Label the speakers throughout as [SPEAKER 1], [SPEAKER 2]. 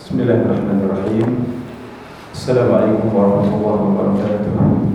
[SPEAKER 1] Bismillahirrahmanirrahim. Assalamualaikum warahmatullahi wabarakatuh.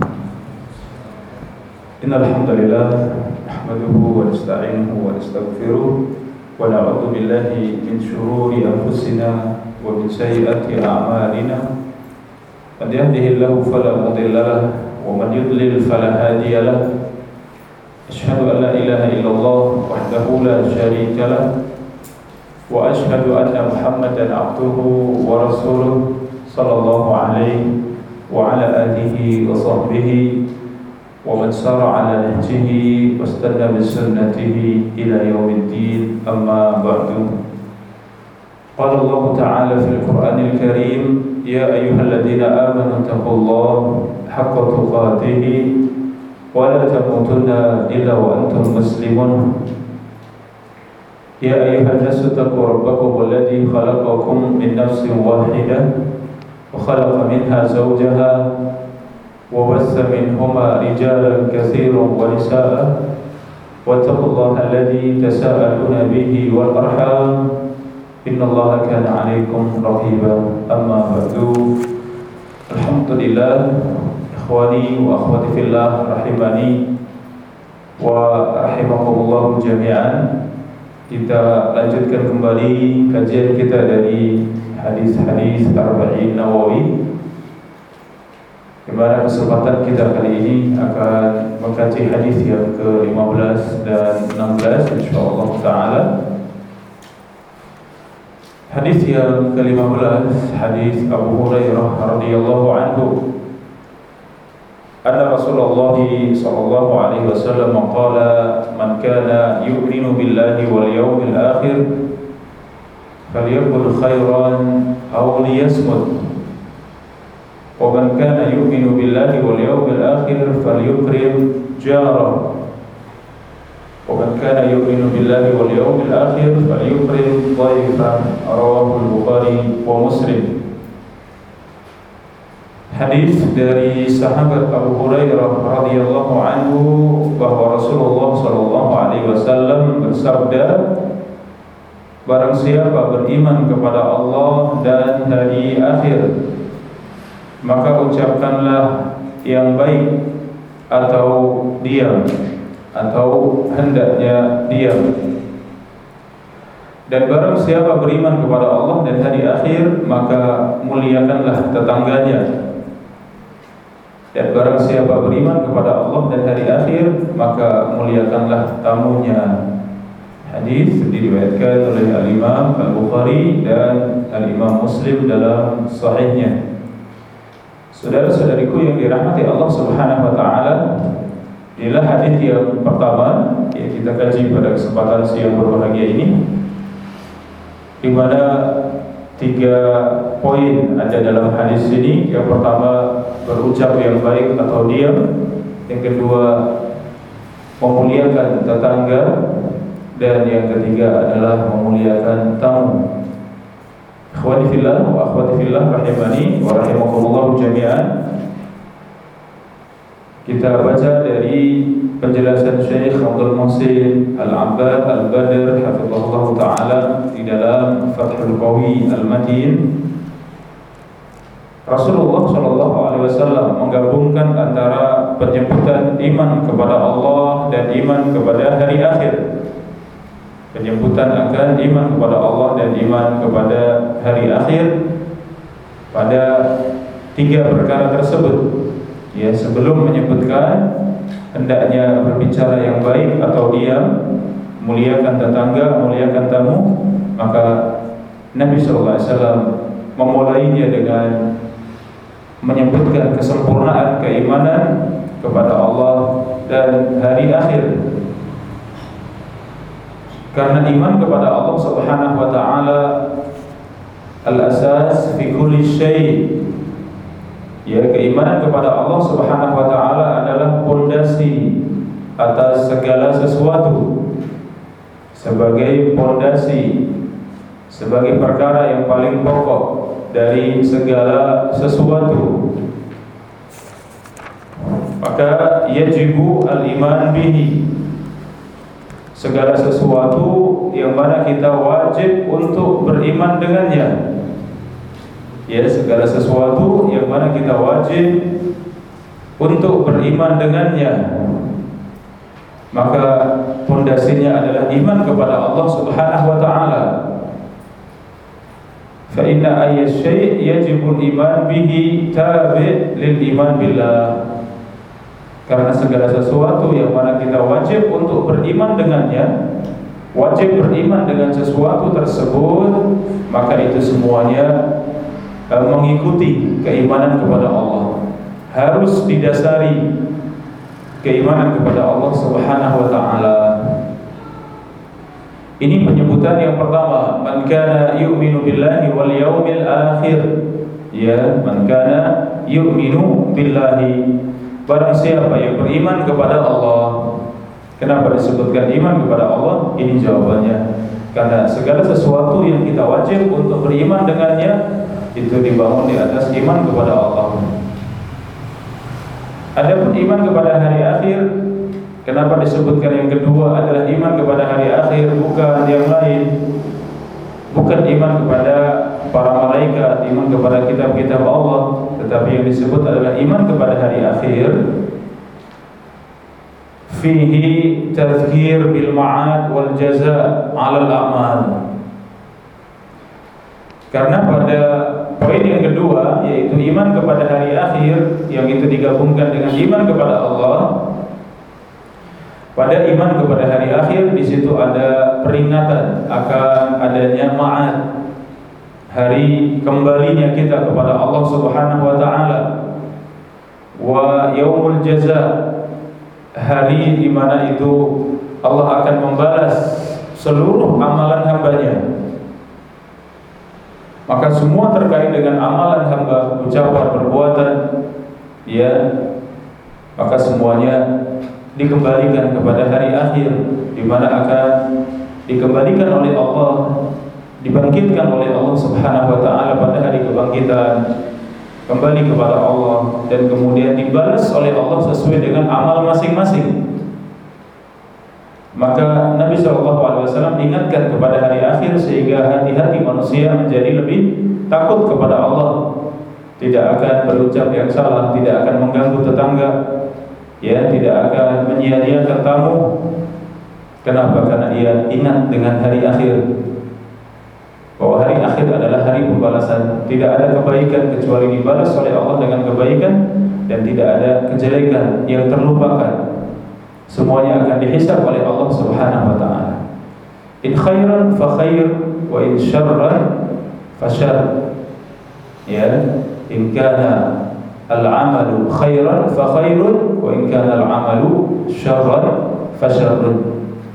[SPEAKER 1] Innal hamdalillah nahmaduhu wa nasta'inuhu wa nastaghfiruh wa na'udzu billahi min shururi anfusina wa min sayyiati a'malina. Man yahdihillahu fala mudilla lahu wa man yudlil fala hadiya lahu. Asyhadu an la ilaha illallah wahdahu la syarika lahu wa asyhadu anna Muhammadan abduhu wa rasuluh sallallahu alaihi wa ala alihi wa sahbihi wa man sara ala nahjihi wastanna bi sunnatihi ila yaumiddin, amma ba'du. Qala Allah ta'ala fil Qur'anil Karim, ya ayyuhalladzina amanu taqullaha haqqa tuqatih wa la tamutunna illa wa antum muslimun. Ya ayyuhan nasu taqu rabbakum alladzi khalaqakum min nafsin wahidah wa khalaqa minha zawjaha wa bassa minhuma rijalan katsiran wa nisaa'a wattaqullaha alladzi tasaaluna bihi wal arham innallaha kana 'alaikum raqiba. Amma ba'du. Alhamdulillah, ikhwani wa akhwati fillah rahimani wa rahimakumullah jami'an. Kita lanjutkan kembali kajian kita dari hadis-hadis Arba'in Nawawi, di mana kesempatan kita kali ini akan mengkaji hadis yang ke-15 dan 16 insyaallah taala. Hadis yang ke-15, hadis Abu Hurairah radhiyallahu anhu, anna Rasulullah sallallahu alaihi wasallam qala man kana yu'minu billahi wal yawmil akhir falyaqul khairan aw liyasmut wa man kana yu'minu billahi wal yawmil akhir falyukrim jarahu wa man kana yu'minu billahi wal yawmil akhir falyukrim dhayfahu. Rawahu al-Bukhari wa Muslim. Hadis dari sahabat Abu Hurairah radhiyallahu anhu bahwa Rasulullah sallallahu alaihi wasallam bersabda, barang siapa beriman kepada Allah dan hari akhir, maka ucapkanlah yang baik atau diam atau hendaknya diam. Dan barang siapa beriman kepada Allah dan hari akhir, maka muliakanlah tetangganya. Dan barang siapa beriman kepada Allah dan hari akhir, maka muliakanlah tamunya. Hadis diriwayatkan oleh Al-Imam Al-Bukhari dan Al-Imam Muslim dalam sahihnya. Saudara-saudariku yang dirahmati Allah Subhanahu wa taala, inilah hadis yang pertama yang kita kaji pada kesempatan siang berbahagia ini, di mana 3 poin ada dalam hadis ini. Yang pertama, berucap yang baik atau diam. Yang kedua, memuliakan tetangga. Dan yang ketiga adalah memuliakan tamu. Ikhwani fillah wa akhwati fillah rahimani wa rahimakumullah jami'an. Kita baca dari penjelasan Syekh Abdul Muhsin Al-Abbad Al-Badr hafizahullah ta'ala di dalam Fathul Qawi Al-Matin. Rasulullah sallallahu alaihi wasallam menggabungkan antara penyebutan iman kepada Allah dan iman kepada hari akhir. Penyebutan akan iman kepada Allah dan iman kepada hari akhir pada 3 perkara tersebut. Ya, sebelum menyebutkan hendaknya berbicara yang baik atau diam, muliakan tetangga, muliakan tamu, maka Nabi sallallahu alaihi wasallam memulainya dengan menyebutkan kesempurnaan keimanan kepada Allah dan hari akhir. Karena iman kepada Allah Subhanahu wa taala al-asas fi kulli syai'. Ya, keimanan kepada Allah Subhanahu wa taala adalah pondasi atas segala sesuatu. Sebagai pondasi, sebagai perkara yang paling pokok dari segala sesuatu, maka yajibu al-iman bihi. Segala sesuatu yang mana kita wajib untuk beriman dengannya. Ya, segala sesuatu yang mana kita wajib untuk beriman dengannya, maka pondasinya adalah iman kepada Allah Subhanahu wa taala. Fa inna ayya syai' yajibu al-iman bihi tabi' lil iman billah. Karena segala sesuatu yang mana kita wajib untuk beriman dengannya, wajib beriman dengan sesuatu tersebut, maka itu semuanya mengikuti keimanan kepada Allah. Harus didasari keimanan kepada Allah Subhanahu wa taala. Ini penyebutan yang pertama, man kana yu'minu billahi wal yaumil akhir. Ya, man kana yu'minu billahi, barang siapa yang beriman kepada Allah. Kenapa disebutkan iman kepada Allah? Ini jawabannya. Karena segala sesuatu yang kita wajib untuk beriman dengannya itu dibangun di atas iman kepada Allah. Adapun iman kepada hari akhir, kenapa disebutkan yang kedua adalah iman kepada hari akhir, bukan yang lain. Bukan iman kepada para malaikat, iman kepada kitab-kitab Allah, tetapi yang disebut adalah iman kepada hari akhir. Fihi tazkir bil ma'ad wal jaza' 'ala al-a'mal. Karena pada poin yang kedua, yaitu iman kepada hari akhir, yang itu digabungkan dengan iman kepada Allah. Pada iman kepada hari akhir, di situ ada peringatan akan adanya ma'ad, hari kembalinya kita kepada Allah Subhanahu wa taala. Wa yaumul jaza', hari di mana itu Allah akan membalas seluruh amalan hambanya. Maka semua terkait dengan amalan hamba, ucapan, perbuatan, ya, maka semuanya dikembalikan kepada hari akhir, di mana akan dikembalikan oleh Allah, dibangkitkan oleh Allah Subhanahu wa taala pada hari kebangkitan, kembali kepada Allah dan kemudian dibalas oleh Allah sesuai dengan amal masing-masing. Maka Nabi SAW ingatkan kepada hari akhir sehingga hati-hati manusia menjadi lebih takut kepada Allah, tidak akan berucap yang salah, tidak akan mengganggu tetangga, ya, tidak akan menyia-nyiakan tamu. Kenapa? Karena dia ingat dengan hari akhir, bahwa hari akhir adalah hari pembalasan. Tidak ada kebaikan kecuali dibalas oleh Allah dengan kebaikan, dan tidak ada kejelekan yang terlupakan. Semuanya akan dihisab oleh Allah Subhanahu wa taala. In khairan fa khair wa in syarran fa syarr. Ya, in kana al-amalu khairan fa khairun wa in kana al-amalu syarran fa syarrun.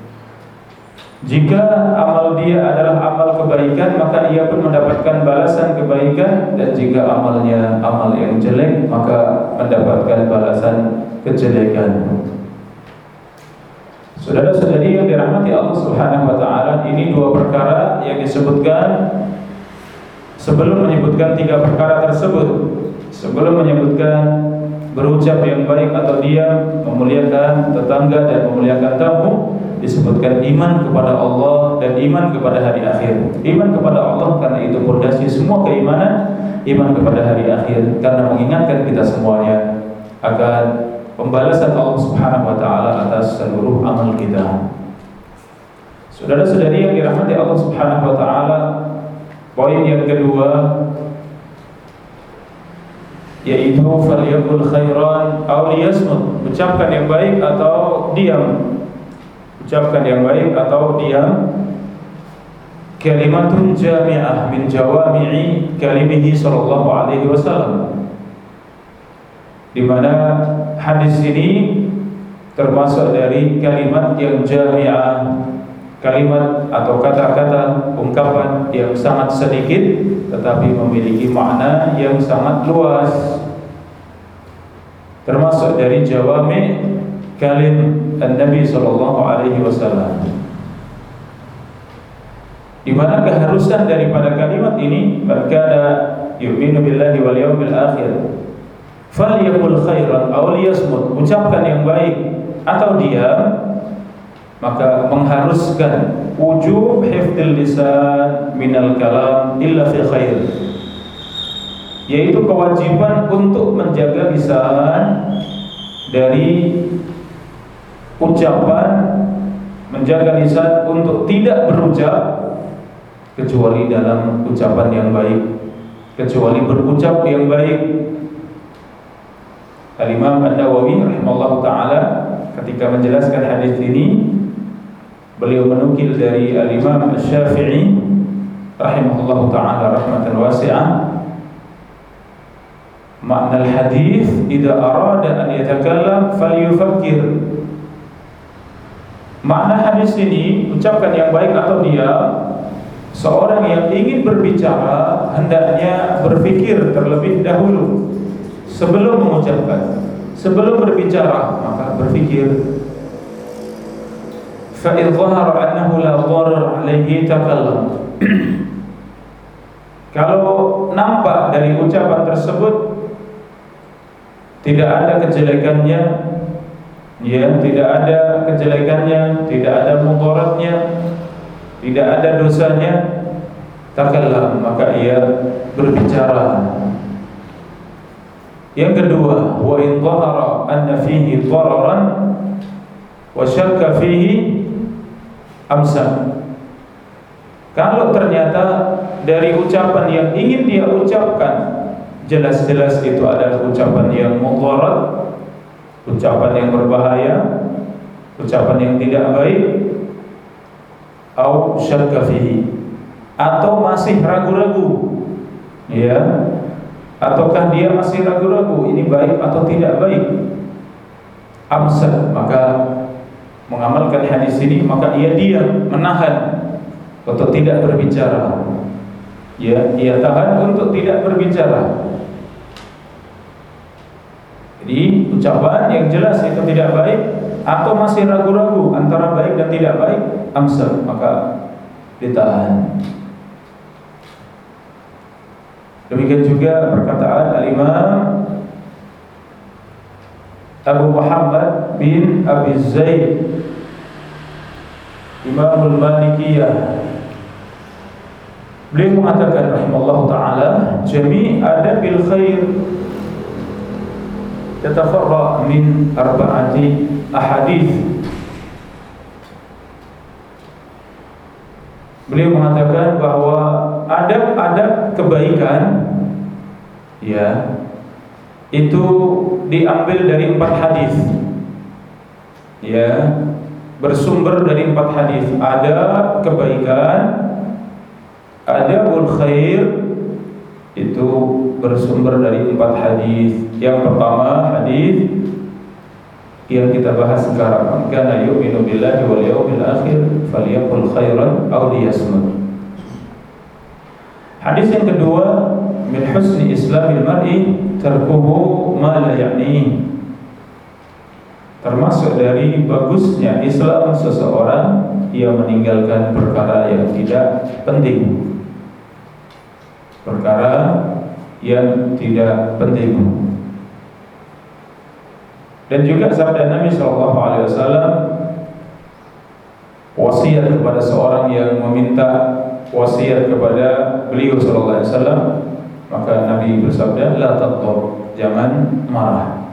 [SPEAKER 1] Jika amal dia adalah amal kebaikan, maka ia pun mendapatkan balasan kebaikan, dan jika amalnya amal yang jelek, maka mendapatkan balasan kejelekan. Saudara-saudari yang dirahmati Allah Subhanahu wa taala, ini dua perkara yang disebutkan sebelum menyebutkan tiga perkara tersebut. Sebelum menyebutkan berucap yang baik atau diam, memuliakan tetangga dan memuliakan tamu, disebutkan iman kepada Allah dan iman kepada hari akhir. Iman kepada Allah karena itu pondasi semua keimanan, iman kepada hari akhir karena mengingatkan kita semuanya akan pembalasan Allah Subhanahu wa taala atas seluruh amal kita. Saudara-saudari yang dirahmati Allah Subhanahu wa taala, poin yang kedua yaitu falyaqul khairan aw liyasmut, ucapkan yang baik atau diam. Ucapkan yang baik atau diam. Kalimatun jami'ah min jawami'i kalimihi sallallahu alaihi wasallam, di mana hadis ini termasuk dari kalimat yang jami'ah, kalimat atau kata-kata ungkapan yang sangat sedikit tetapi memiliki makna yang sangat luas. Termasuk dari jawami' kalim Nabi sallallahu alaihi wasallam, di mana keharusan daripada kalimat ini, berkata yu'minu billahi wal yaumil akhir, falyaqul khairan aw liyasmut, ucapkan yang baik atau diam, maka mengharuskan wujub hifdzil lisan minal kalam illa fi khair. yaitu kewajiban untuk menjaga lisan dari ucapan, menjaga lisan untuk tidak berucap kecuali dalam ucapan yang baik, kecuali berucap yang baik. Al-Imam An-Nawawi rahimahullah ta'ala ketika menjelaskan hadis ini, beliau menukil dari Al-Imam Asy-Syafi'i rahimahullah ta'ala rahmatan wasi'ah, makna al-hadis idza arada an yatakallam falyufakkir. Makna hadis ini, ucapkan yang baik atau diam, seorang yang ingin berbicara hendaknya berpikir terlebih dahulu sebelum mengucapkan, sebelum berbicara maka berpikir. Fa in dhahara annahu la dharar alaihi takallam. Kalau nampak dari ucapan tersebut tidak ada kejelekannya, ya, tidak ada kejelekannya, tidak ada mudaratnya, tidak ada dosanya, takallam, maka ia berbicara. Yang kedua, wa in dhahara anna fihi dhararan wa syakka fihi amsa. Kalau ternyata dari ucapan yang ingin dia ucapkan jelas-jelas itu adalah ucapan yang mudarat, ucapan yang berbahaya, ucapan yang tidak baik, au syakka fihi, atau masih ragu-ragu, ya, ataukah dia masih ragu-ragu ini baik atau tidak baik, amsa, maka mengamalkan hadis ini, maka ia diam, menahan untuk tidak berbicara, ya, ia tahan untuk tidak berbicara. Jadi ucapan yang jelas itu tidak baik atau masih ragu-ragu antara baik dan tidak baik, amsa, maka ditahan. Demikian juga perkataan Al-Imam Abu Muhammad bin Abi Zaid Imamul Malikiyah. Beliau mengatakan rahimallahu ta'ala, jami' adabil khair tatafarra min arba'ati ahadith. Beliau mengatakan bahwa adab-adab kebaikan, ya, itu diambil dari 4 hadis, ya, bersumber dari 4 hadis. Adab kebaikan, adabul khair, itu bersumber dari 4 hadis. Yang pertama hadis yang kita bahas sekarang, kana yu'minu billahi wal yawmil akhir falyaqul khairan aw liyasmut. Hadis yang kedua, min husni islamil mar'i tarkuhu ma la ya'ni. Termasuk dari bagusnya Islam seseorang, ia meninggalkan perkara yang tidak penting, perkara yang tidak penting. Dan juga sabda Nabi SAW, wasiat kepada seorang yang meminta wasiat kepada beliau SAW, maka Nabi bersabda, la taghdab, jangan marah.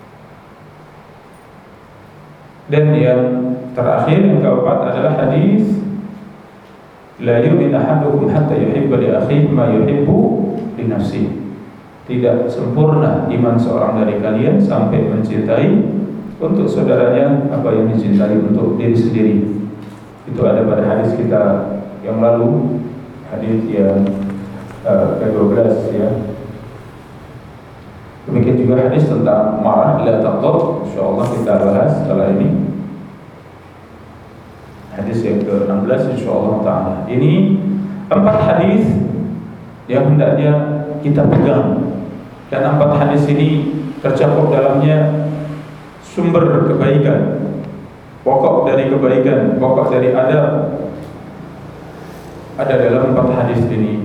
[SPEAKER 1] Dan yang terakhir, yang keempat adalah hadis la yu'minu ahadukum hatta yuhibba li akhihi ma yuhibbu li nafsihi. Tidak sempurna iman seorang dari kalian sampai mencintai untuk saudaranya apa yang dicintai untuk diri sendiri. Itu ada pada hadis kita yang lalu, hadis yang ke-12, ya. Demikian juga hadis tentang marah, la taghdab, insyaallah kita bahas setelah ini. Hadis yang ke-16 insyaallah ta'ala. Ini 4 hadis yang hendaknya kita pegang. Dan 4 hadis ini tercakup dalamnya sumber kebaikan, pokok dari kebaikan, pokok dari adab, ada dalam 4 hadis ini.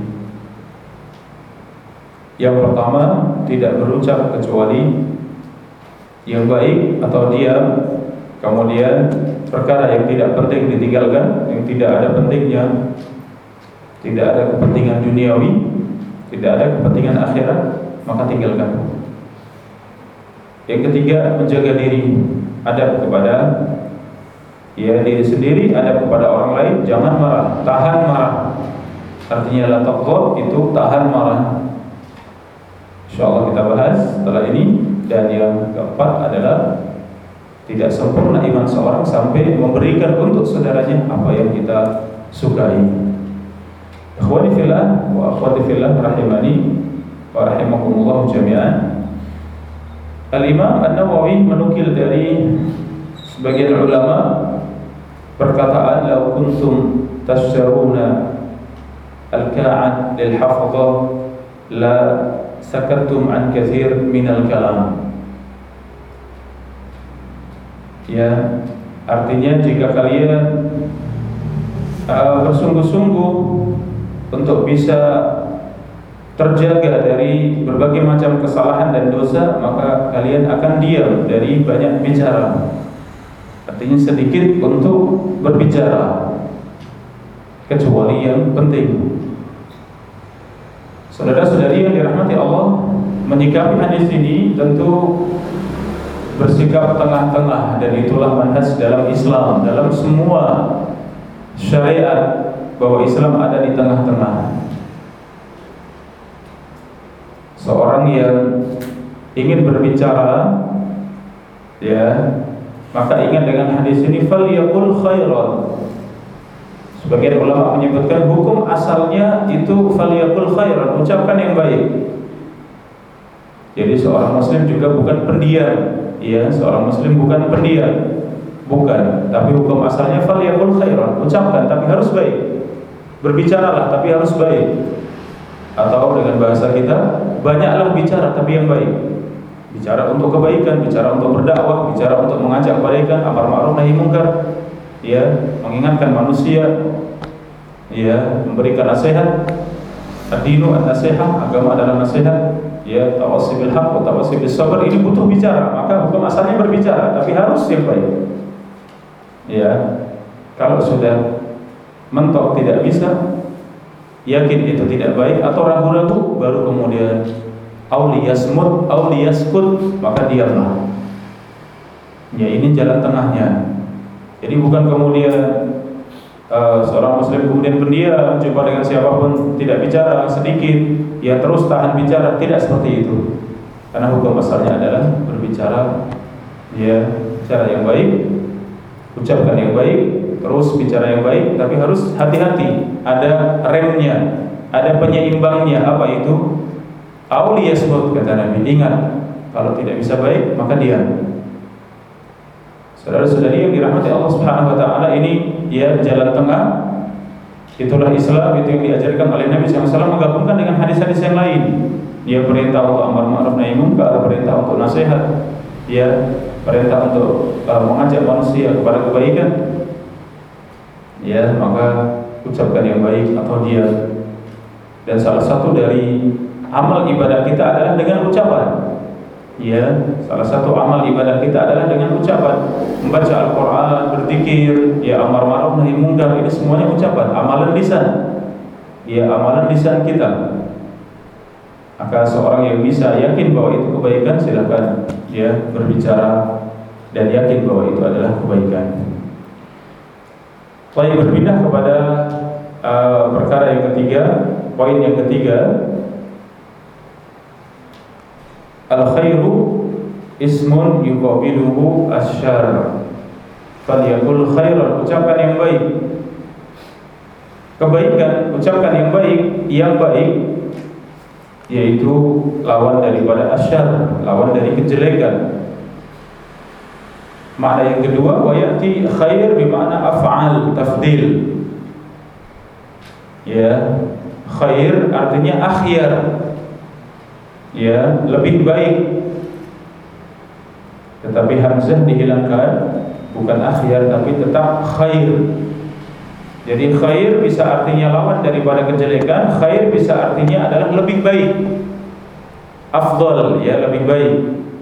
[SPEAKER 1] Yang pertama, tidak berucap kecuali yang baik atau diam. Kemudian perkara yang tidak penting ditinggalkan, yang tidak ada pentingnya, tidak ada kepentingan duniawi, tidak ada kepentingan akhirat. maka tinggalkan. Yang ketiga, menjaga diri, adab kepada diri sendiri, adab kepada orang lain, jangan marah, tahan marah. Artinya la taghdab itu tahan marah. Insyaallah kita bahas setelah ini. Dan yang keempat adalah tidak sempurna iman seorang sampai memberikan untuk saudaranya apa yang kita sukai. Ikhwani fillah wa akhwati fillah rahimani wa rahimakumullah jami'an. Al-Imam An-Nawawi menukil dari sebagian ulama perkataan law kuntum tasharuna al-ka'an lil hafadhah la sakattum an katsir minal kalam. Ya, artinya jika kalian bersungguh-sungguh untuk bisa terjaga dari berbagai macam kesalahan dan dosa, maka kalian akan diam dari banyak bicara. Artinya sedikit untuk berbicara, kecuali yang penting. Saudara-saudari yang dirahmati Allah, menyikapi hadis ini tentu bersikap tengah-tengah, dan itulah manhaj dalam Islam, dalam semua syariat, bahwa Islam ada di tengah-tengah. Seorang yang ingin berbicara, maka ingat dengan hadis ini, falyaqul khairan. Sebagian ulama menyebutkan hukum asalnya itu falyaqul khairan, ucapkan yang baik. Jadi seorang muslim juga bukan pendiam, seorang muslim bukan pendiam, bukan. Tapi hukum asalnya falyaqul khairan, ucapkan tapi harus baik. Berbicaralah tapi harus baik. Atau dengan bahasa kita, banyaklah bicara tapi yang baik. Bicara untuk kebaikan, bicara untuk berdakwah, bicara untuk mengajak kebaikan, amar ma'ruf nahi munkar, mengingatkan manusia, memberikan nasihat. Ad-dinu an-nasihah, agama adalah nasihat. Tawassi bil haqq wa tawassi bis sabr. Ini butuh bicara, maka hukum asalnya berbicara, tapi harus yang baik. Kalau sudah mentok tidak bisa, yakin itu tidak baik atau ragu-ragu, baru kemudian auliyasmut auliyaskut, maka diamlah. Ini jalan tengahnya. Jadi bukan kemudian seorang muslim kemudian pendiam, jumpa dengan siapapun tidak bicara, sedikit terus tahan bicara, tidak seperti itu. Karena hukum asalnya adalah berbicara, bicara yang baik, ucapkan yang baik, terus bicara yang baik, tapi harus hati-hati, ada remnya, ada penyeimbangnya. Apa itu? Auliyasmut, kata Nabi. Ingat, kalau tidak bisa baik, maka diam. Saudara-saudari yang dirahmati Allah Subhanahu wa taala, ini jalan tengah. Itulah Islam, itu yang diajarkan oleh Nabi SAW, menggabungkan dengan hadis-hadis yang lain. Dia perintah untuk amar ma'ruf nahi munkar, perintah untuk nasihat, perintah untuk mengajak manusia kepada kebaikan. Maka ucapkan yang baik atau diam. Dan salah satu dari amal ibadah kita adalah dengan ucapan. Salah satu amal ibadah kita adalah dengan ucapan. Membaca Al-Quran, berzikir, amar ma'ruf nahi munkar, ini semuanya ucapan, amalan lisan. Amalan lisan kita. Maka seorang yang bisa yakin bahwa itu kebaikan, silakan berbicara dan yakin bahwa itu adalah kebaikan. Baik, berpindah kepada perkara yang ketiga, poin yang ketiga. Al-khairu ismun yuqabiluhu asyarr. Falyaqul khairan, ucapkan yang baik. Kebaikan, ucapkan yang baik. Yang baik yaitu lawan daripada asyarr, lawan dari kejelekan. Makna yang kedua, wa ya'ti khair bermakna af'al, tafdil. Khair artinya akhyar. Lebih baik. Tetapi hamzah dihilangkan, bukan akhyar tapi tetap khair. Jadi khair bisa artinya lawan daripada kejelekan, khair bisa artinya adalah lebih baik. Afdal, lebih baik.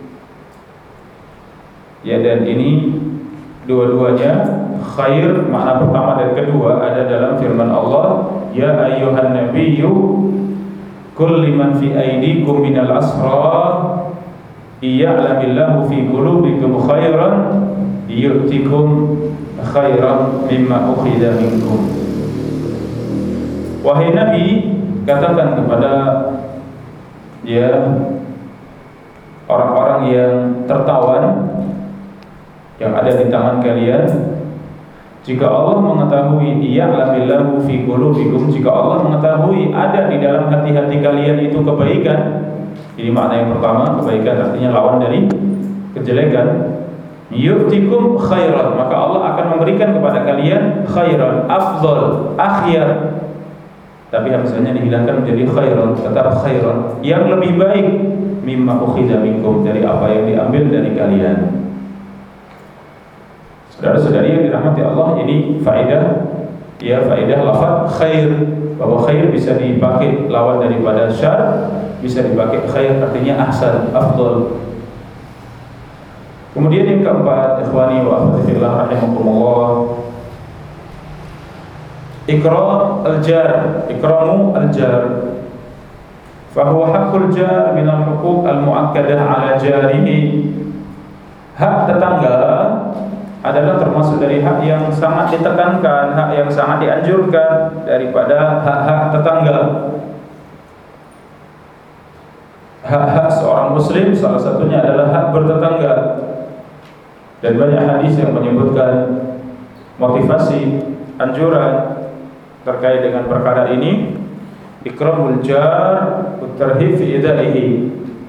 [SPEAKER 1] Dan ini dua-duanya khair, makna pertama dan kedua ada dalam firman Allah, ya ayyuhan nabiyyu kulli man fi aydikum minal asra iya'lamillahu fi qulubikum khairan yu'tikum khairan mimma ukhidha minkum. Wahai Nabi, katakan kepada orang-orang yang tertawan yang ada di tangan kalian, jika Allah mengetahui ya'lamillahu fi qulubikum, jika Allah mengetahui ada di dalam hati-hati kalian itu kebaikan. Ini makna yang pertama, kebaikan artinya lawan dari kejelekan. Yu'tikum khairan, maka Allah akan memberikan kepada kalian khairan, afdal, akhyar. Tapi hamzahnya dihilangkan menjadi khairan, tetap khairan, yang lebih baik mimma ukhidha minkum, dari apa yang diambil dari kalian. Saudara-saudari yang dirahmati Allah, ini faedah lafaz khair, bahwa khair bisa dipakai lawan daripada syar, bisa dipakai khair artinya ahsan, afdal. Kemudian yang keempat, ikhwani wa akhwati fillah rahimakumullah, ikramu al-jar. Fahuwa haqqul jar minal huquq al-mu'akkadah ala jarihi. Hak tetangga adalah termasuk dari hak yang sangat ditekankan, hak yang sangat dianjurkan daripada hak-hak tetangga. Hak-hak seorang muslim salah satunya adalah hak bertetangga. Dan banyak hadis yang menyebutkan motivasi, anjuran terkait dengan perkara ini. Ikramul jar utarhif fi idaihi,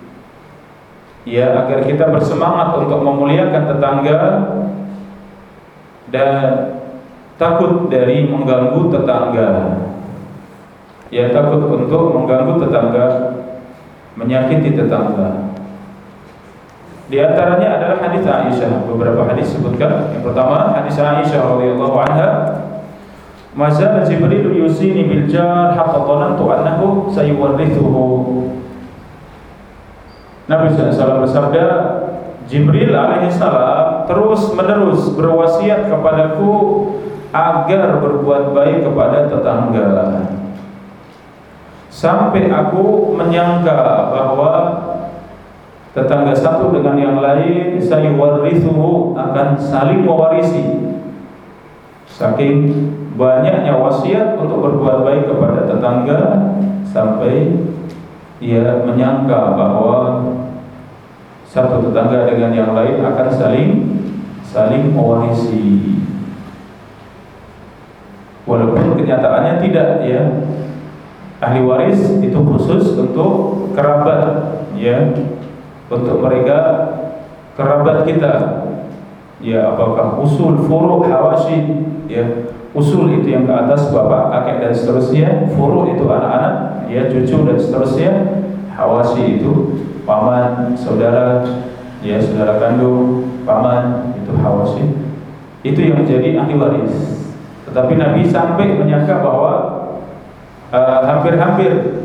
[SPEAKER 1] agar kita bersemangat untuk memuliakan tetangga dan takut dari mengganggu tetangga. Takut untuk mengganggu tetangga, menyakiti tetangga. Di antaranya adalah hadis Aisyah. Beberapa hadis sebutkan. Yang pertama, hadis Aisyah radhiyallahu anha, "Mazal Jibril yusini bil jar hatta dhanantu annahu sayuwarrithuhu." Nabi SAW bersabda, Jibril alaihissalam terus-menerus berwasiat kepadaku agar berbuat baik kepada tetangga, sampai aku menyangka bahwa tetangga satu dengan yang lain sayuwarrithuhu, akan saling mewarisi. Saking banyaknya wasiat untuk berbuat baik kepada tetangga, sampai ia menyangka bahwa satu tetangga dengan yang lain akan saling mewarisi. Walaupun kenyataannya tidak, ahli waris itu khusus untuk kerabat, untuk mereka kerabat kita, apakah usul, furu', hawashi, usul itu yang ke atas, bapak, kakek dan seterusnya, furu' itu anak-anak, cucu dan seterusnya, hawashi itu paman, saudara, saudara kandung, paman, itu hawashi. Itu yang menjadi ahli waris. Tetapi Nabi sampai menyangka bahwa hampir-hampir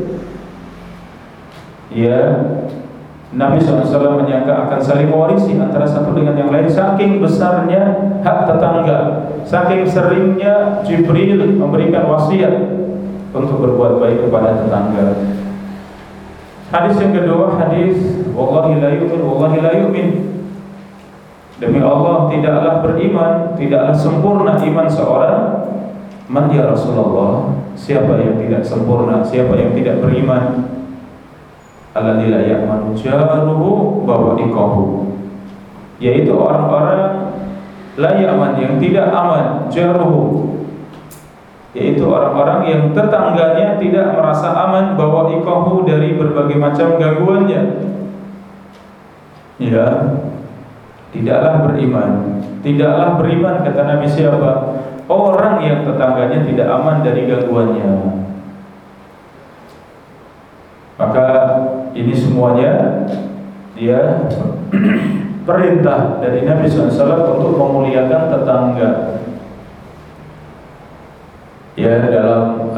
[SPEAKER 1] Nabi SAW menyangka akan saling mewarisi antara satu dengan yang lain, saking besarnya hak tetangga, saking seringnya Jibril memberikan wasiat untuk berbuat baik kepada tetangga. Hadis yang kedua, hadis wallahi la yu'min, demi Allah tidaklah beriman, tidaklah sempurna iman seorang. Man ya Rasulullah, siapa yang tidak sempurna, siapa yang tidak beriman? Alladzi la ya'manu jaruhu bawa'iqahu, yaitu orang-orang la ya'man, yang tidak aman, jaruhu, yaitu orang-orang yang tetangganya tidak merasa aman, bawa'iqahu, dari berbagai macam gangguannya. Tidaklah beriman kata Nabi siapa? Orang yang tetangganya tidak aman dari gangguannya. Maka ini semuanya dia perintah dari Nabi SAW untuk memuliakan tetangga. Dalam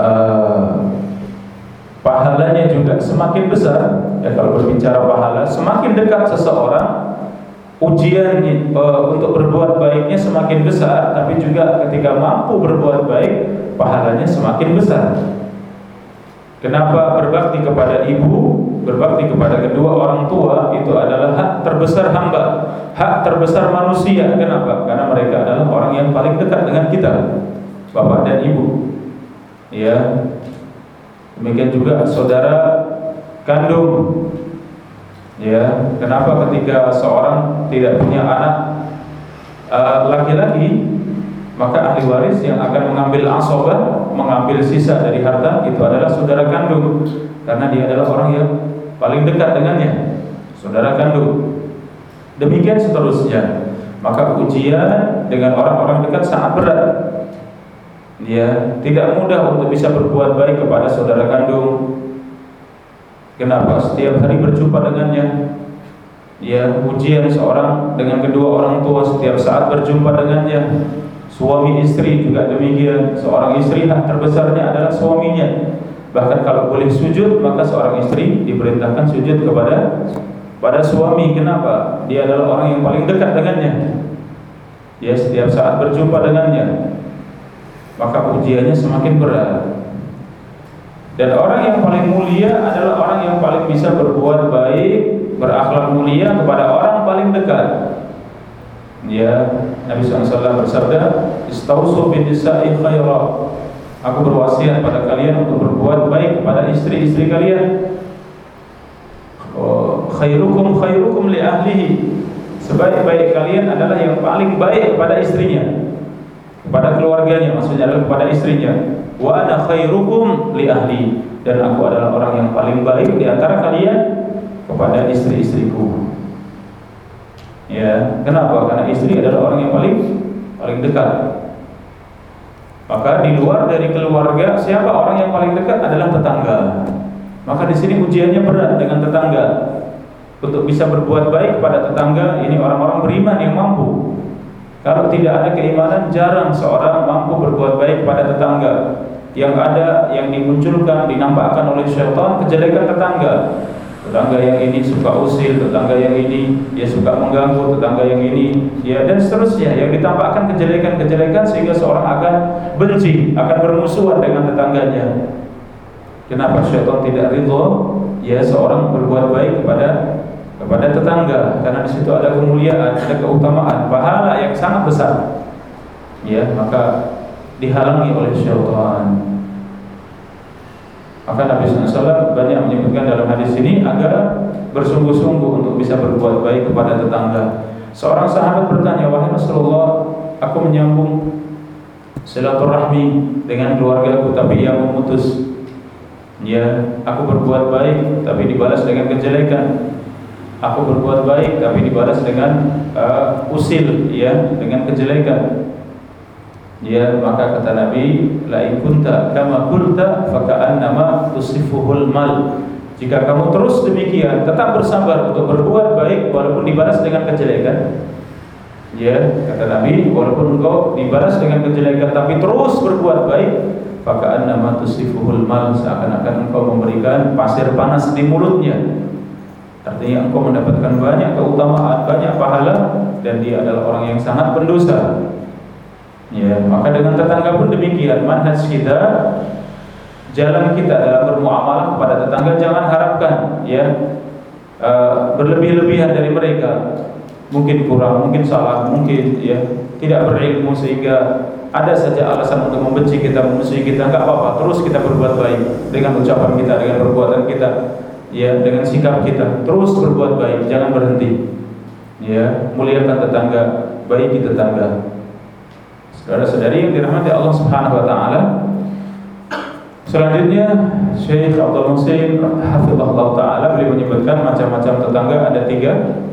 [SPEAKER 1] pahalanya juga semakin besar. Kalau berbicara pahala, semakin dekat seseorang, ujian untuk berbuat baiknya semakin besar. Tapi juga ketika mampu berbuat baik, pahalanya semakin besar. Kenapa berbakti kepada ibu, berbakti kepada kedua orang tua itu adalah hak terbesar hamba, hak terbesar manusia. Kenapa? Karena mereka adalah orang yang paling dekat dengan kita, bapak dan ibu. Ya. Demikian juga saudara kandung. Ya, kenapa ketika seorang tidak punya anak laki-laki, maka ahli waris yang akan mengambil asabah, mengambil sisa dari harta itu adalah saudara kandung, karena dia adalah orang yang paling dekat dengannya, saudara kandung. Demikian seterusnya. Maka ujian dengan orang-orang dekat sangat berat. Ya, tidak mudah untuk bisa berbuat baik kepada saudara kandung. Kenapa? Setiap hari berjumpa dengannya. Ya, ujian seorang dengan kedua orang tua setiap saat berjumpa dengannya. Suami istri juga demikian. Seorang istri hak terbesarnya adalah suaminya. Bahkan kalau boleh sujud, maka seorang istri diperintahkan sujud pada suami. Kenapa? Dia adalah orang yang paling dekat dengannya. Dia setiap saat berjumpa dengannya. Maka ujiannya semakin berat. Dan orang yang paling mulia adalah orang yang paling bisa berbuat baik, berakhlak mulia kepada orang paling dekat. Ya, Nabi SAW bersabda, "Istausu bin nisa'i khaira." Aku berwasiat pada kalian untuk berbuat baik kepada istri-istri kalian. Khairukum khairukum li ahlihi. Sebaik-baik kalian adalah yang paling baik kepada istrinya, kepada keluarganya, maksudnya adalah kepada istrinya. Wa ana khairukum li ahli, dan aku adalah orang yang paling baik di antara kalian kepada istri-istriku. Ya, kenapa? Karena istri adalah orang yang paling dekat. Maka di luar dari keluarga, siapa orang yang paling dekat adalah tetangga. Maka di sini ujiannya berat dengan tetangga. Untuk bisa berbuat baik kepada tetangga, ini orang-orang beriman yang mampu. Kalau tidak ada keimanan, jarang seorang mampu berbuat baik pada tetangga. Yang ada, yang dimunculkan, dinampakkan oleh syaitan kejelekan tetangga. Tetangga yang ini suka usil, tetangga yang ini dia suka mengganggu, tetangga yang ini ya, dan seterusnya. Yang ditampakkan kejelekan-kejelekan sehingga seorang akan benci, akan bermusuhan dengan tetangganya. Kenapa syaitan tidak ridho ya seorang berbuat baik kepada tetangga? Karena di situ ada kemuliaan, ada keutamaan, pahala yang sangat besar. Ya, maka dihalangi oleh syaitan. Maka Nabi SAW banyak menyebutkan dalam hadis ini agar bersungguh-sungguh untuk bisa berbuat baik kepada tetangga. Seorang sahabat bertanya, "Wahai Rasulullah, aku menyambung silaturahmi dengan keluargaku, tapi ia memutus. Ya, aku berbuat baik tapi dibalas dengan kejelekan. Aku berbuat baik tapi dibalas dengan usil, ya, dengan kejelekan." Ya, maka kata Nabi, "La in kunta kama qulta fa ka'annama tusifuhul mal." Jika kamu terus demikian, tetap bersabar untuk berbuat baik walaupun dibalas dengan kejelekan. Ya, kata Nabi, walaupun engkau dibalas dengan kejelekan tapi terus berbuat baik, fa ka'annama tusifuhul mal, seakan-akan engkau memberikan pasir panas di mulutnya. Artinya engkau mendapatkan banyak keutamaan, banyak pahala, dan dia adalah orang yang sangat pendosa. Ya, maka dengan tetangga pun demikian. Manhaj kita, jalan kita dalam bermuamalah kepada tetangga, jangan harapkan ya berlebih-lebihan dari mereka. Mungkin kurang, mungkin salah, mungkin ya tidak berilmu sehingga ada saja alasan untuk membenci kita, memusuhi kita. Enggak apa-apa, terus kita berbuat baik dengan ucapan kita, dengan perbuatan kita, ya, dengan sikap kita. Terus berbuat baik, jangan berhenti. Ya, muliakan tetangga, baiki tetangga. Saudara-saudari yang dirahmati Allah Subhanahu wa taala. Selanjutnya Syekh Abdul Muhsin hafizahullah taala beliau menyebutkan macam-macam tetangga ada 3.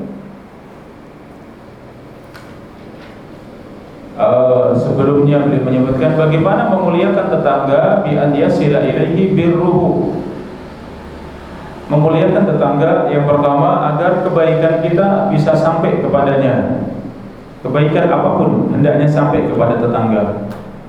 [SPEAKER 1] Sebelumnya beliau menyebutkan bagaimana memuliakan tetangga bi an yasila ilaihi birruhu. Memuliakan tetangga yang pertama agar kebaikan kita bisa sampai kepadanya. Kebaikan apapun hendaknya sampai kepada tetangga.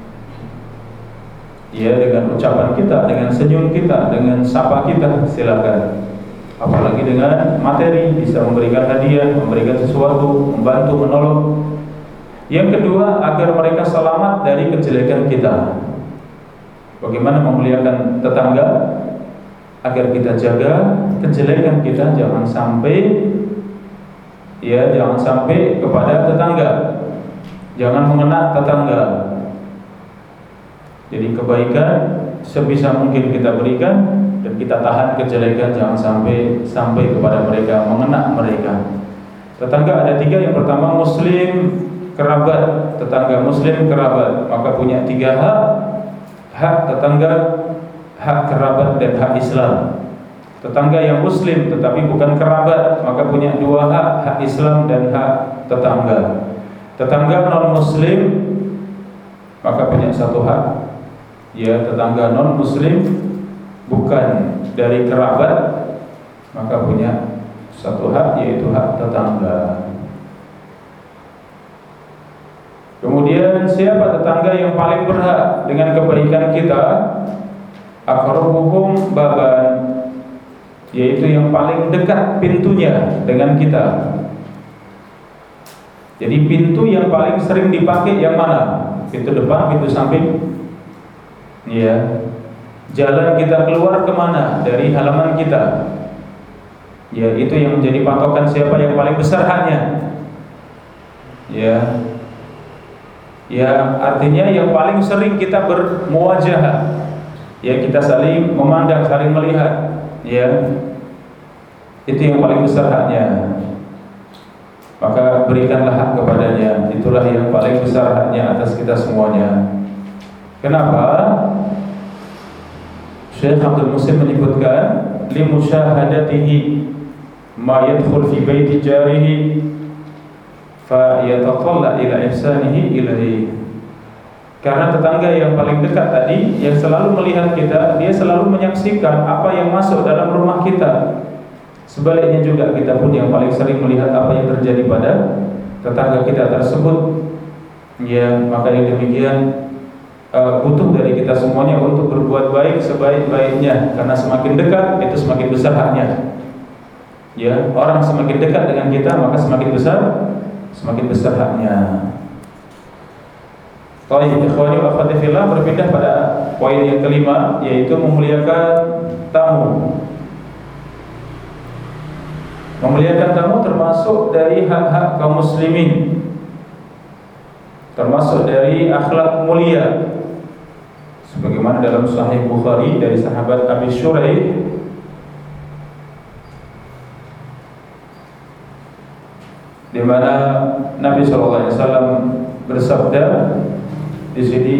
[SPEAKER 1] Ya, dengan ucapan kita, dengan senyum kita, dengan sapa kita, silakan. Apalagi dengan materi, bisa memberikan hadiah, memberikan sesuatu, membantu, menolong. Yang kedua, agar mereka selamat dari kejelekan kita. Bagaimana memuliakan tetangga? agar kita jaga kejelekan kita jangan sampai kepada tetangga, jangan mengena tetangga. Jadi kebaikan sebisa mungkin kita berikan dan kita tahan kejelekan jangan sampai kepada mereka, mengena mereka. Tetangga ada 3, yang pertama muslim kerabat, tetangga muslim kerabat, maka punya 3 hak: hak tetangga, hak kerabat, dan hak Islam. Tetangga yang muslim tetapi bukan kerabat, maka punya 2 hak: hak Islam dan hak tetangga. Tetangga non muslim maka punya 1 hak, ya tetangga non muslim bukan dari kerabat maka punya 1 hak, yaitu hak tetangga. Kemudian siapa tetangga yang paling berhak dengan kebaikan kita? Aqrabuhum baban, yaitu yang paling dekat pintunya dengan kita. Jadi pintu yang paling sering dipakai yang mana? Pintu depan, pintu samping? Ya. Jalan kita keluar kemana? Dari halaman kita. Ya, itu yang menjadi patokan siapa yang paling besar haknya. Ya. Ya, artinya yang paling sering kita bermuwajahah. Ya, kita saling memandang, saling melihat. Ya. Itu yang paling besar haknya. Maka berikanlah hak kepadanya. Itulah yang paling besar haknya atas kita semuanya. Kenapa? Syekh Abdul Muhsin menyebutkan limusyahadatihi ma yadkhul fi baiti jarihi fa yatatalla ila ihsanihi ilaihi. Karena tetangga yang paling dekat tadi yang selalu melihat kita, dia selalu menyaksikan apa yang masuk dalam rumah kita. Sebaliknya juga kita pun yang paling sering melihat apa yang terjadi pada tetangga kita tersebut. Ya, maka yang demikian butuh dari kita semuanya untuk berbuat baik sebaik-baiknya, karena semakin dekat itu semakin besar haknya. Ya, orang semakin dekat dengan kita maka semakin besar haknya. Baik, ikhwani wa akhwati fillah, berpindah pada poin yang kelima, yaitu memuliakan tamu. Memuliakan tamu termasuk dari hak-hak kaum muslimin, termasuk dari akhlak mulia. Sebagaimana dalam Sahih Bukhari dari sahabat Abi Syuraih, di mana Nabi SAW bersabda di sini,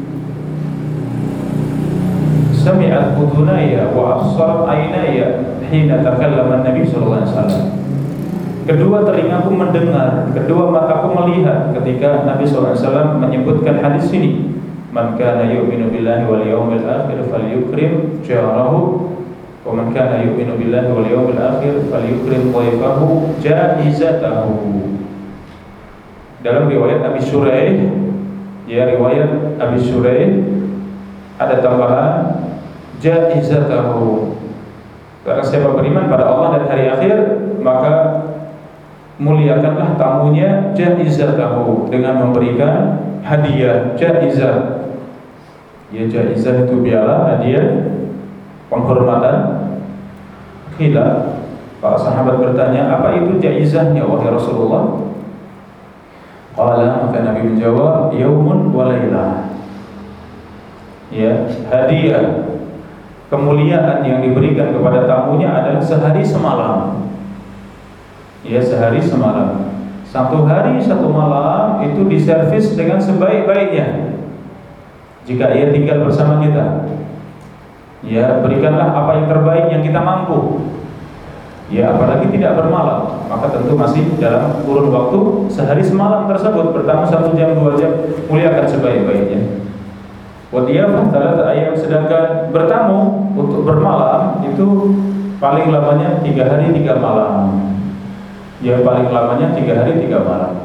[SPEAKER 1] sami'at udhunaya wa absarat aynaya hina takallama Nabi SAW. Kedua telingaku mendengar, kedua mataku melihat ketika Nabi SAW menyebutkan hadis ini. Man kana yu'minu billahi wal yawmil akhir falyukrim jarahu, wa man kana yu'minu billahi wal yawmil akhir falyukrim dhaifahu jaizatahu. Dalam riwayat Abi Syuraih, ya riwayat Abi Syuraih ada tambahan jaizatahu. Karena siapa beriman pada Allah dan hari akhir, maka muliakanlah tamunya jaizatahu dengan memberikan hadiah jaizah. Ya, jaizah itu piala, hadiah, penghormatan. Khila, para sahabat bertanya, apa itu jaizahnya wahai Rasulullah? Qala, maka Nabi menjawab, yaumun wa lailah. Ya, hadiah, kemuliaan yang diberikan kepada tamunya adalah sehari semalam. Ya, sehari semalam. 1 hari 1 malam itu diservis dengan sebaik-baiknya jika ia tinggal bersama kita. Ya, berikanlah apa yang terbaik yang kita mampu. Ya, apalagi tidak bermalam, maka tentu masih dalam kurun waktu sehari semalam tersebut, bertamu 1 jam 2 jam, muliakan sebaik-baiknya. Wadiyafah talat ayam, sedangkan bertamu untuk bermalam itu paling lamanya 3 hari 3 malam. Ya, paling lamanya 3 hari 3 malam.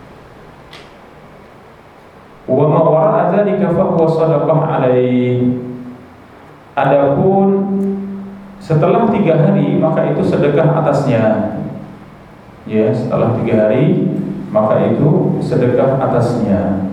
[SPEAKER 1] Wa ma wara'a dzalika fa huwa shadaqah alaihi. Adapun setelah 3 hari maka itu sedekah atasnya. Ya, setelah 3 hari maka itu sedekah atasnya.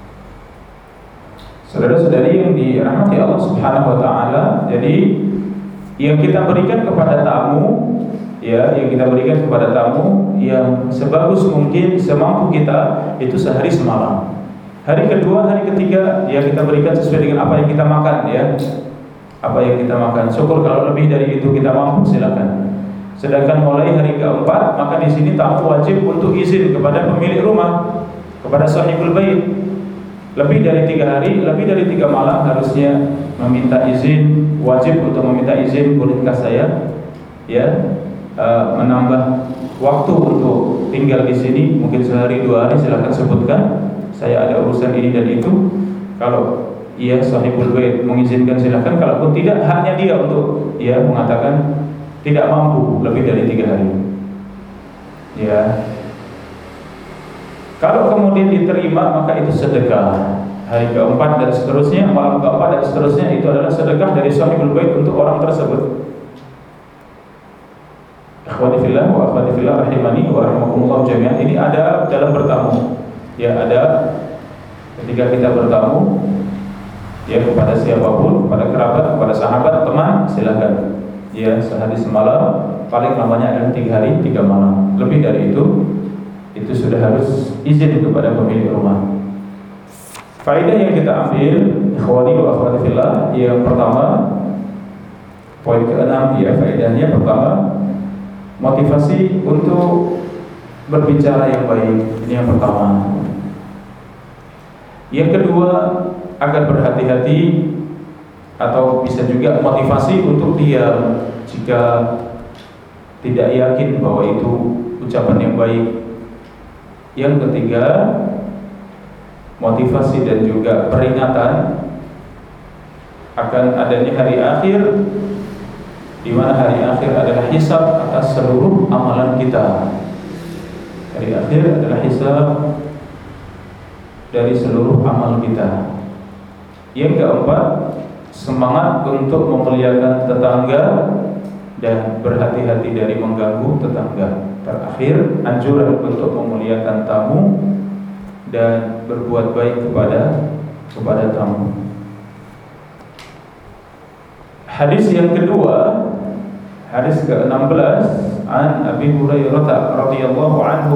[SPEAKER 1] Saudara-saudari yang dirahmati Allah Subhanahu wa taala, jadi yang kita berikan kepada tamu, ya, yang kita berikan kepada tamu yang sebagus mungkin semampu kita itu sehari semalam. Hari kedua, hari ketiga, ya kita berikan sesuai dengan apa yang kita makan, ya. Apa yang kita makan. Syukur kalau lebih dari itu kita mampu, silakan. Sedangkan mulai hari keempat, maka di sini tamu wajib untuk izin kepada pemilik rumah, kepada sahibul bait. Lebih dari 3 hari, lebih dari 3 malam harusnya meminta izin, wajib untuk meminta izin, bolehkah saya, ya, menambah waktu untuk tinggal di sini, mungkin sehari 2 hari, silakan sebutkan. Saya ada urusan ini dan itu. Kalau ia sahibul bait mengizinkan silakan, kalaupun tidak, haknya dia untuk ia mengatakan tidak mampu lebih dari 3 hari. Ya. Kalau kemudian diterima, maka itu sedekah. Hari keempat dan seterusnya, malam keempat dan seterusnya, itu adalah sedekah dari sahibul bait untuk orang tersebut. Akhwati fillah wa akhwati fillah rahimani wa rahimakumullah jami'an. Ini ada dalam bertamu. Ya, ada ketika kita bertamu, ya, kepada siapapun, kepada kerabat, kepada sahabat, teman, silakan. Ya, sehari semalam, paling lamanya adalah 3 hari 3 malam. Lebih dari itu sudah harus izin kepada pemilik rumah. Faedah yang kita ambil, ikhwani wa akhwati fillah, yang pertama, poin ke-6, ya, faedahnya pertama, motivasi untuk berbicara yang baik. Ini yang pertama. Yang kedua, agar berhati-hati, atau bisa juga motivasi untuk diam jika tidak yakin bahwa itu ucapan yang baik. Yang ketiga, motivasi dan juga peringatan akan adanya hari akhir, di mana hari akhir adalah hisab atas seluruh amalan kita. Hari akhir adalah hisab dari seluruh amal kita. Yang keempat, semangat untuk memuliakan tetangga dan berhati-hati dari mengganggu tetangga. Terakhir, anjuran untuk memuliakan tamu dan berbuat baik kepada tamu. Hadis yang kedua, hadis ke-16, an Abi Hurairah radhiyallahu anhu.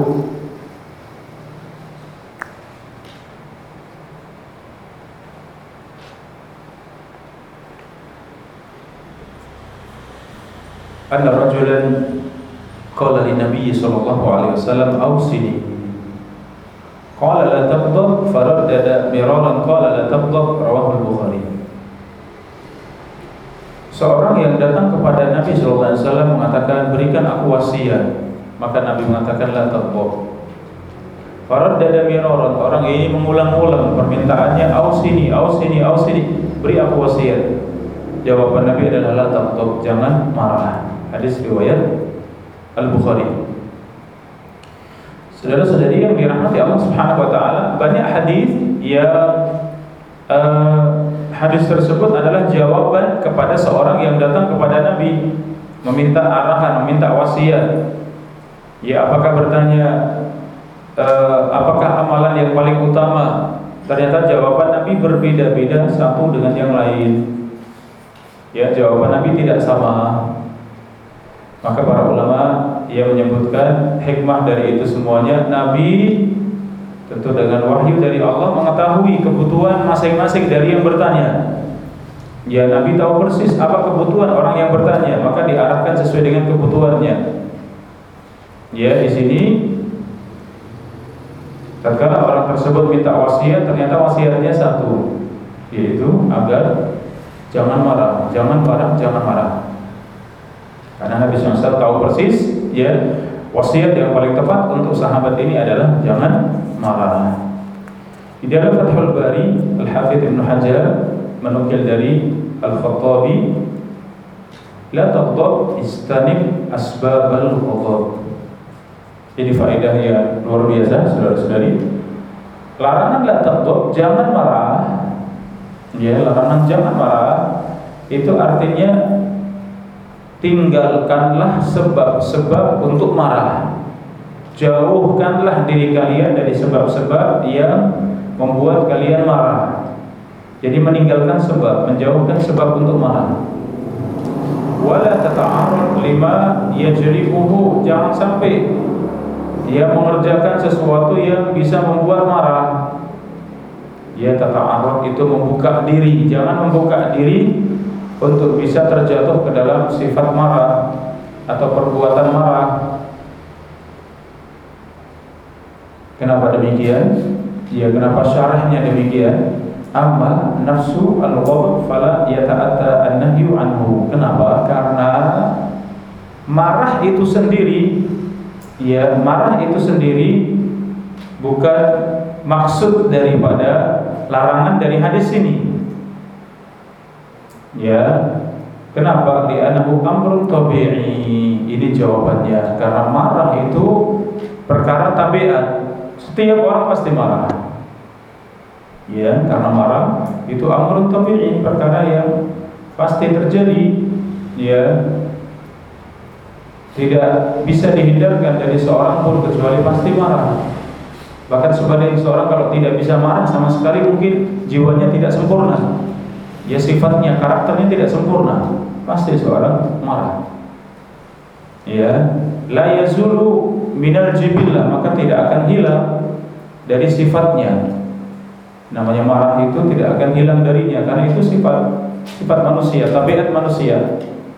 [SPEAKER 1] Anna rajulan qala lin Nabi sallallahu alaihi wasallam awsini. Qala la taghdab, faraddada miraran qala la taghdab, rawahu al-Bukhari. Seorang yang datang kepada Nabi sallallahu alaihi wasallam mengatakan, berikan aku wasiat. Maka Nabi mengatakan la taghdab. Faraddada miraran, orang ini mengulang-ulang permintaannya, ausini, ausini, ausini, beri aku wasiat. Jawaban Nabi adalah la taghdab, jangan marah. Hadis riwayat Al-Bukhari. Saudara-saudari yang dirahmati Allah Subhanahu wa taala, banyak hadis yang hadis tersebut adalah jawaban kepada seorang yang datang kepada Nabi meminta arahan, meminta wasiat. Ya, apakah bertanya apakah amalan yang paling utama? Ternyata jawaban Nabi berbeda-beda satu dengan yang lain. Ya, jawaban Nabi tidak sama. Maka para ulama yang menyebutkan hikmah dari itu semuanya, Nabi tentu dengan wahyu dari Allah mengetahui kebutuhan masing-masing dari yang bertanya. Ya, Nabi tahu persis apa kebutuhan orang yang bertanya, maka diarahkan sesuai dengan kebutuhannya. Ya, di sini tatkala orang tersebut minta wasiat, ternyata wasiatnya satu, yaitu agar jangan marah, jangan marah, jangan marah. Karena Nabi SAW tahu persis, ya, wasiat yang paling tepat untuk sahabat ini adalah jangan marah. Di dalam Fathul Bari, Al-Hafidz Ibnu Hajar menukil dari Al-Khattabi, la taghdab, istanib asbabal ghadab. Ini faedah yang luar biasa, saudara-saudari. Larangan la taghdab, jangan marah. Ya, larangan jangan marah itu artinya tinggalkanlah sebab-sebab untuk marah. Jauhkanlah diri kalian dari sebab-sebab yang membuat kalian marah. Jadi meninggalkan sebab, menjauhkan sebab untuk marah. wala tata'arrad lima yajribuhu, jangan sampai dia mengerjakan sesuatu yang bisa membuat marah. Ya, tata'arrad itu membuka diri, jangan membuka diri untuk bisa terjatuh ke dalam sifat marah atau perbuatan marah. Kenapa demikian? Ya, kenapa syarahnya demikian? Amma nafsu al-ghadab fala yata'atta an-nahyu anhu. Kenapa? Karena marah itu sendiri, ya, marah itu sendiri bukan maksud daripada larangan dari hadis ini. Ya, kenapa? Li'annahu amrun tabi'i. Ini jawabannya. Karena marah itu perkara tabiat. Setiap orang pasti marah. Ya, karena marah itu amrun tabi'i, perkara yang pasti terjadi. Ya, tidak bisa dihindarkan dari seorang pun kecuali pasti marah. Bahkan sebaliknya, seorang kalau tidak bisa marah sama sekali, mungkin jiwanya tidak sempurna. Ya, sifatnya, karakternya tidak sempurna, pasti seorang marah. Ya, la yazulu minal jibillah, maka tidak akan hilang dari sifatnya. Namanya marah itu tidak akan hilang darinya, karena itu sifat manusia, tabiat manusia.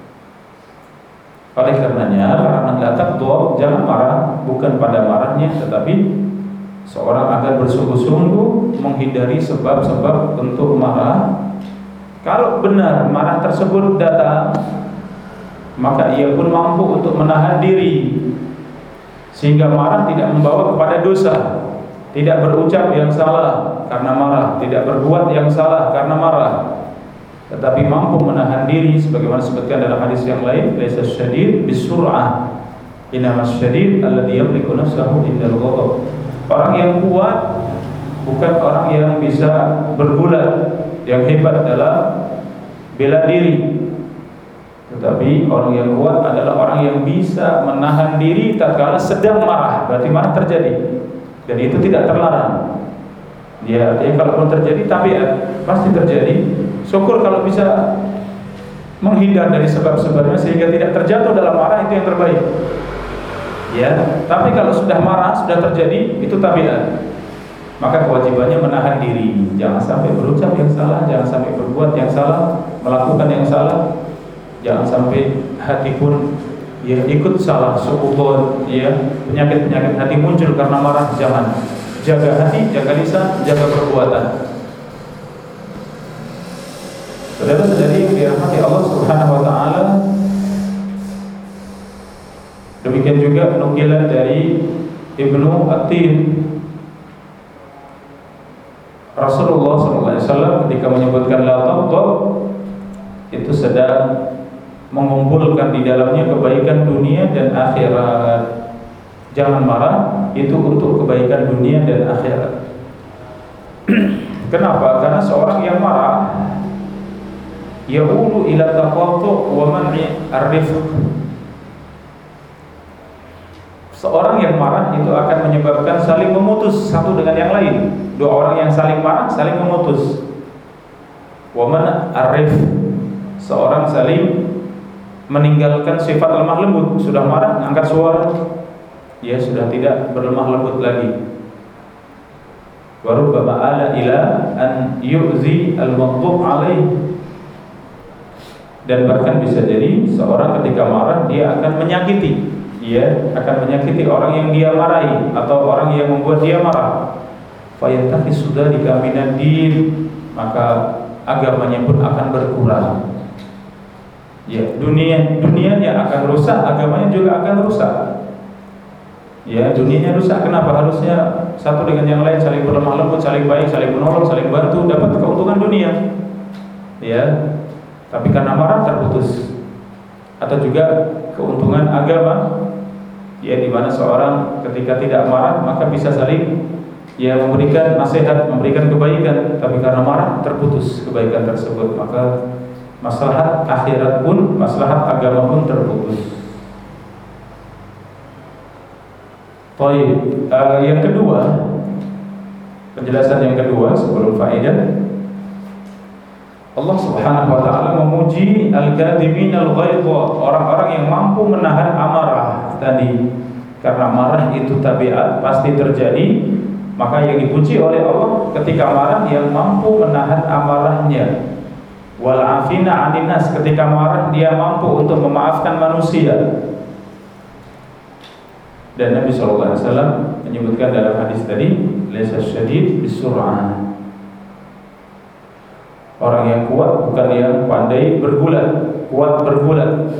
[SPEAKER 1] Oleh karenanya, larangan la taghdab, jangan marah, bukan pada marahnya, tetapi seorang akan bersungguh-sungguh menghindari sebab-sebab untuk marah. Kalau benar marah tersebut datang, maka ia pun mampu untuk menahan diri sehingga marah tidak membawa kepada dosa. Tidak berucap yang salah karena marah, tidak berbuat yang salah karena marah, tetapi mampu menahan diri sebagaimana disebutkan dalam hadis yang lain, laisa syadid bisur'ah, innamas syadid alladhi yamliku nafsahu indal ghadab. Orang yang kuat bukan orang yang bisa bergulat, yang hebat dalam bela diri, tetapi orang yang kuat adalah orang yang bisa menahan diri tatkala sedang marah. Berarti marah terjadi, dan itu tidak terlarang. Ya, artinya kalaupun terjadi tabiat pasti terjadi. Syukur kalau bisa menghindar dari sebab-sebabnya sehingga tidak terjatuh dalam marah, itu yang terbaik. Ya, tapi kalau sudah marah, sudah terjadi, itu tabiat. Maka kewajibannya menahan diri, jangan sampai berucap yang salah, jangan sampai berbuat yang salah, melakukan yang salah, jangan sampai hati pun ya ikut salah, su'udon, ya, penyakit-penyakit hati muncul karena marah. Jangan. Jaga hati, jaga lisan, jaga perbuatan. Saudara-saudari dirahmati Allah Subhanahu wa taala, demikian juga nukilan dari Ibnu Atin, Rasulullah SAW ketika menyebutkan la taghdab, itu sedang mengumpulkan di dalamnya kebaikan dunia dan akhirat. Jangan marah, itu untuk kebaikan dunia dan akhirat. Kenapa? Karena seorang yang marah ya'ulu ila taqattu wa man'i ar-rifq. Seorang yang marah itu akan menyebabkan saling memutus satu dengan yang lain. Dua orang yang saling marah saling memutus. Wa man ar-rifq, seorang saling meninggalkan sifat lemah lembut. Sudah marah, angkat suara, ya sudah tidak berlemah lembut lagi. Wa rubbama ala ila an yu'zi al-maghdub alaih. Dan bahkan bisa jadi seorang ketika marah dia akan menyakiti, ya, akan menyakiti orang yang dia marahi atau orang yang membuat dia marah. Fa yantaqisu dzalika minad din, maka agamanya pun akan berkurang. Ya, dunianya akan rusak, agamanya juga akan rusak. Ya, dunianya rusak. Kenapa? Harusnya satu dengan yang lain saling berlemah lembut, saling baik, saling menolong, saling bantu, dapat keuntungan dunia. Ya, tapi karena marah terputus. Atau juga keuntungan agama, ya, di mana seorang ketika tidak marah maka bisa saling, ya, memberikan nasihat, memberikan kebaikan, tapi karena marah terputus kebaikan tersebut, maka maslahat akhirat pun, maslahat agama pun terputus. Baik, yang kedua, penjelasan yang kedua sebelum faedah, Allah Subhanahu wa taala memuji al-kadhimin al-ghaidha, orang-orang yang mampu menahan amarah tadi. Karena marah itu tabiat, pasti terjadi. Maka yang dipuji oleh Allah ketika marah yang mampu menahan amarahnya. Wal 'afina 'anil nas, ketika marah dia mampu untuk memaafkan manusia. Dan Nabi sallallahu alaihi wasallam menyebutkan dalam hadis tadi, laisa syadid bisur'ah. Orang yang kuat bukan yang pandai bergulat, kuat bergulat.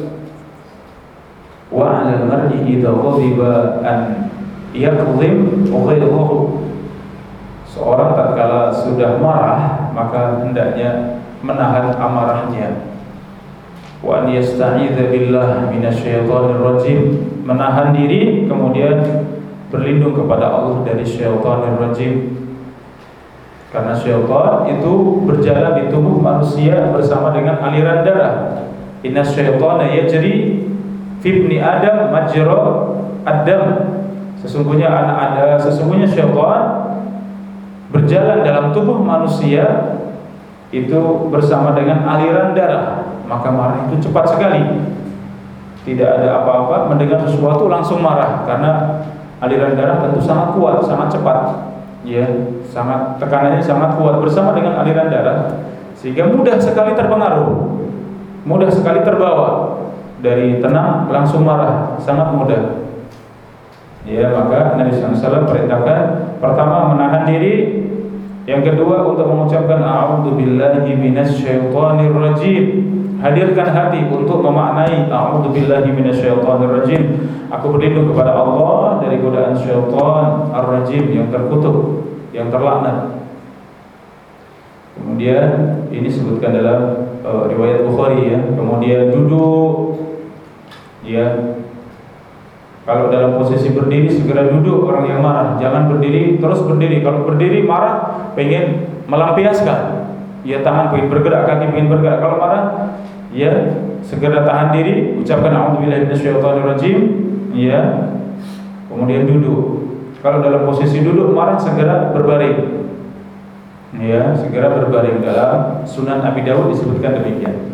[SPEAKER 1] Wa 'alal mar'i idza ghadiba an yaqdhim ghayrahu. Seorang tatkala sudah marah maka hendaknya menahan amarahnya. Wa an yasta'idza billah minasyaitonir rajim, menahan diri kemudian berlindung kepada Allah dari syaitanir rajim. Karena syaitan itu berjalan di tubuh manusia bersama dengan aliran darah. Inna syaitana yajri fi ibni Adam majra ad-dam. Sesungguhnya syaitan berjalan dalam tubuh manusia itu bersama dengan aliran darah. Maka marah itu cepat sekali. Tidak ada apa-apa, mendengar sesuatu langsung marah karena aliran darah tentu sangat kuat, sangat cepat. Ya, sangat tekanannya sangat kuat bersama dengan aliran darah sehingga mudah sekali terpengaruh, mudah sekali terbawa dari tenang langsung marah, sangat mudah. Ya, maka Nabi SAW perintahkan pertama menahan diri, yang kedua untuk mengucapkan a'udzubillahi minasyaitonir rajim. Hadirkan hati untuk memaknai a'udzubillahi minasyaitonir rajim. Aku berlindung kepada Allah dari godaan syaitan ar-rajim yang terkutuk, yang terlaknat. Kemudian ini disebutkan dalam riwayat Bukhari ya. Kemudian duduk ya. Kalau dalam posisi berdiri segera duduk orang yang marah. Jangan berdiri terus berdiri. Kalau berdiri marah pengen melampiaskan. Ya, tangan pengen bergerak, kaki pengen bergerak. Kalau marah ya segera tahan diri, ucapkan a'udzubillahi minasyaitonir rajim. Ya. Kemudian duduk. Kalau dalam posisi duduk marah segera berbaring. Ya, segera berbaring. Dalam Sunan Abi Dawud disebutkan demikian.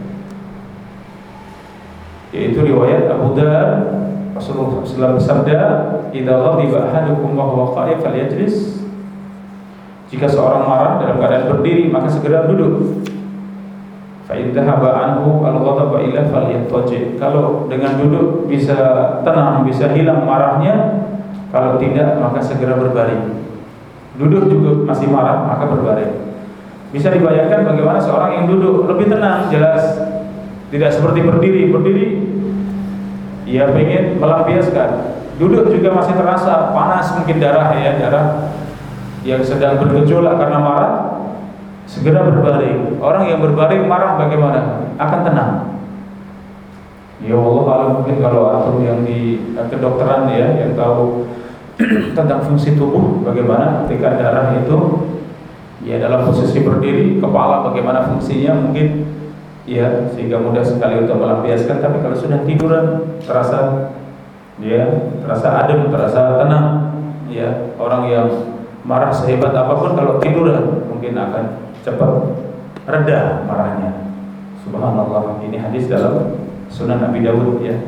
[SPEAKER 1] Yaitu riwayat Abu Dar, Rasulullah SAW bersabda, "Idza ghadiba ahadukum wa huwa qa'id falyajlis." Jika seorang marah dalam keadaan berdiri maka segera duduk. Fa in dhahaba anhu al-ghadab ila falyattaji. Kalau dengan duduk bisa tenang, bisa hilang marahnya. Kalau tidak maka segera berbaring. Duduk juga masih marah maka berbaring. Bisa dibayangkan bagaimana seorang yang duduk lebih tenang, jelas. Tidak seperti berdiri. Berdiri ia pengen melampiaskan. Duduk juga masih terasa panas, mungkin darah yang sedang bergejolak karena marah, segera berbaring. Orang yang berbaring marah bagaimana? Akan tenang. Ya Allah, kalau mungkin kalau antum yang di kedokteran ya, yang tahu tentang fungsi tubuh, bagaimana ketika darah itu ya dalam posisi berdiri, kepala bagaimana fungsinya mungkin ya, sehingga mudah sekali untuk melampiaskan. Tapi kalau sudah tiduran terasa adem, terasa tenang. Ya, orang yang marah sehebat apapun kalau tiduran mungkin akan cepat reda marahnya. Subhanallah. Ini hadis dalam Sunan Abi Dawud ya.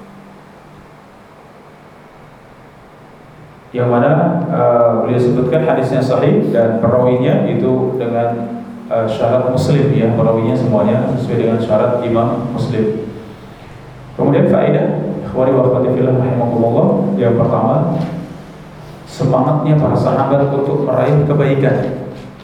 [SPEAKER 1] Yang mana beliau sebutkan hadisnya sahih dan perawinya itu dengan syarat Muslim ya, perawinya semuanya sesuai dengan syarat Imam Muslim. Kemudian faedah ikhwani wa akhwati fillah rahimakumullah, yang pertama semangatnya para sahabat untuk meraih kebaikan.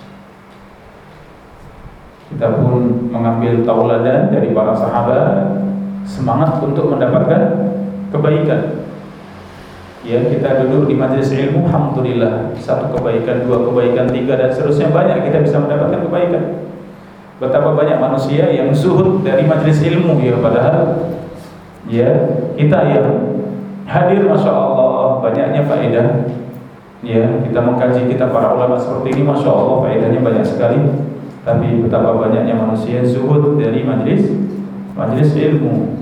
[SPEAKER 1] Kita pun mengambil tauladan dari para sahabat, semangat untuk mendapatkan kebaikan. Ya, kita duduk di majelis ilmu, alhamdulillah, satu kebaikan, dua kebaikan, tiga dan seterusnya, banyak kita bisa mendapatkan kebaikan. Betapa banyak manusia yang zuhud dari majelis ilmu ya, padahal ya kita yang hadir, masya Allah, banyaknya faedah. Ya, kita mengkaji kita para ulama seperti ini, masya Allah, faedahnya banyak sekali. Tapi betapa banyaknya manusia zuhud dari majelis ilmu.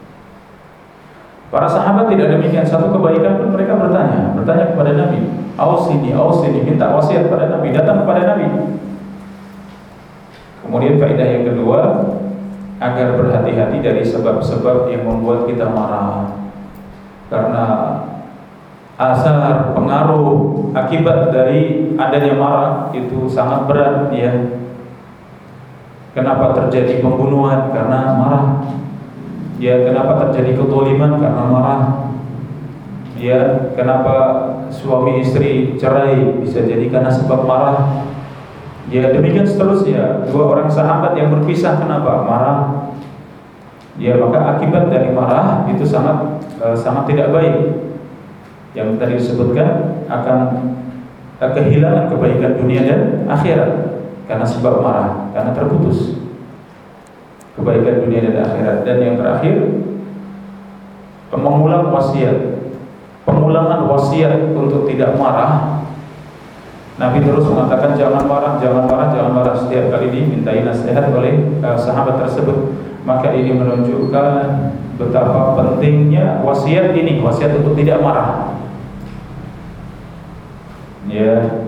[SPEAKER 1] Para sahabat tidak demikian, satu kebaikan pun mereka bertanya kepada Nabi, ausini, minta wasiat pada Nabi, datang kepada Nabi. Kemudian faedah yang kedua, agar berhati-hati dari sebab-sebab yang membuat kita marah. Karena asar, pengaruh, akibat dari adanya marah itu sangat berat ya. Kenapa terjadi pembunuhan? Karena marah. Ya, kenapa terjadi kezaliman? Karena marah. Ya, kenapa suami istri cerai? Bisa jadi karena sebab marah. Ya, demikian seterusnya. Dua orang sahabat yang berpisah, kenapa? Marah. Ya, maka akibat dari marah itu sangat tidak baik. Yang tadi disebutkan akan kehilangan kebaikan dunia dan akhirat karena sebab marah, karena terputus kebaikan dunia dan akhirat. Dan yang terakhir, mengulang wasiat. Pengulangan wasiat untuk tidak marah. Nabi terus mengatakan jangan marah, jangan marah, jangan marah. Setiap kali dimintai nasihat oleh sahabat tersebut. Maka ini menunjukkan betapa pentingnya wasiat ini, wasiat untuk tidak marah. Ya,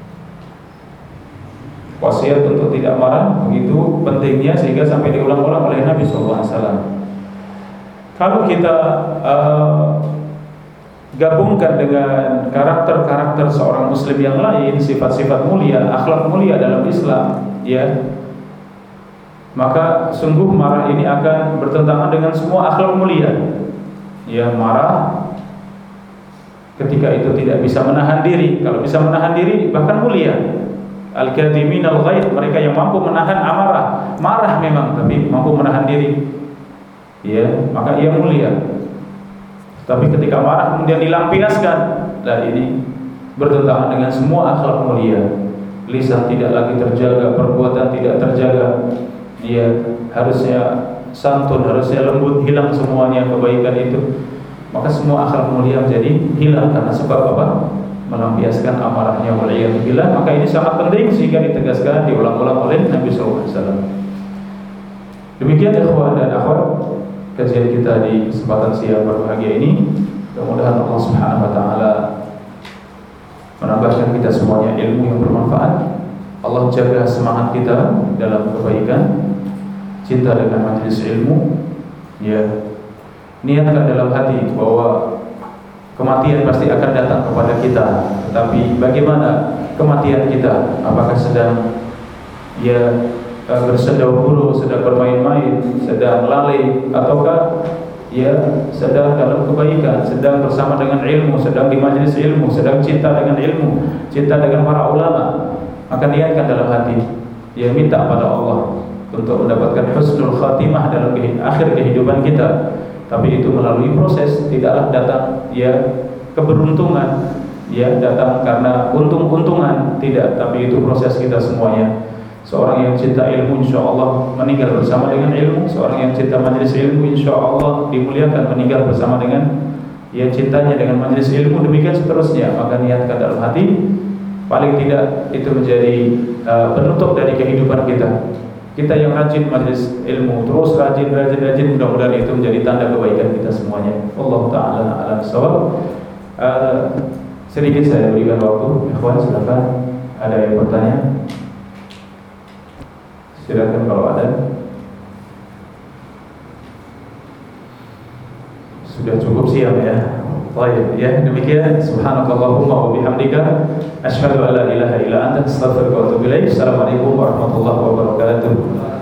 [SPEAKER 1] wasiat untuk tidak marah begitu pentingnya sehingga sampai diulang-ulang oleh Nabi SAW. Kalau kita gabungkan dengan karakter-karakter seorang muslim yang lain, sifat-sifat mulia, akhlak mulia dalam Islam, ya, maka sungguh marah ini akan bertentangan dengan semua akhlak mulia. Ya, marah ketika itu tidak bisa menahan diri. Kalau bisa menahan diri bahkan mulia. Al-kadhimin al-ghaidh, mereka yang mampu menahan amarah. Marah memang tapi mampu menahan diri. Ya, maka ia mulia. Tapi ketika marah kemudian dilampiaskan, dan ini bertentangan dengan semua akhlak mulia. Lisan tidak lagi terjaga, perbuatan tidak terjaga. Dia harusnya santun, harusnya lembut, hilang semuanya kebaikan itu. Maka semua akhlak mulia menjadi hilang karena sebab apa? Melampiaskan amarahnya. Waliyadzubillah. Maka ini sangat penting sehingga ditegaskan, diulang-ulang oleh Nabi SAW. Demikian ikhwan dan akhwat kajian kita di kesempatan siang berbahagia ini. Mudah-mudahan Allah Subhanahu wa taala menambahkan kita semuanya ilmu yang bermanfaat. Allah jaga semangat kita dalam kebaikan, cinta dengan majelis ilmu. Ya, niatkan dalam hati bahwa kematian pasti akan datang kepada kita. Tetapi bagaimana kematian kita? Apakah sedang bersendau-guru, sedang bermain-main, sedang lalai, ataukah sedang dalam kebaikan, sedang bersama dengan ilmu, sedang di majelis ilmu, sedang cinta dengan ilmu, cinta dengan para ulama? Maka niatkan dalam hati, minta pada Allah untuk mendapatkan husnul khatimah dalam akhir kehidupan kita. Tapi itu melalui proses, tidaklah datang keberuntungan, datang karena untung-untungan, tidak. Tapi itu proses kita semuanya. Seorang yang cinta ilmu insya Allah meninggal bersama dengan ilmu. Seorang yang cinta majelis ilmu insya Allah dimuliakan meninggal bersama dengan cintanya dengan majelis ilmu. Demikian seterusnya. Maka niatkan dalam hati, paling tidak itu menjadi penutup dari kehidupan kita. Kita yang rajin majelis ilmu, terus rajin, mudah-mudahan itu menjadi tanda kebaikan kita semuanya. Allah Ta'ala a'lam bishawab. Sedikit saya berikan waktu. Ikhwan, silakan. Ada yang bertanya? Silakan kalau ada. Sudah cukup siang ya. Baik, demikian. Subhanakallahumma wa bihamdika asyhadu an la ilaha illa anta astaghfiruka wa atubu ilaik. Assalamualaikum warahmatullahi wabarakatuh.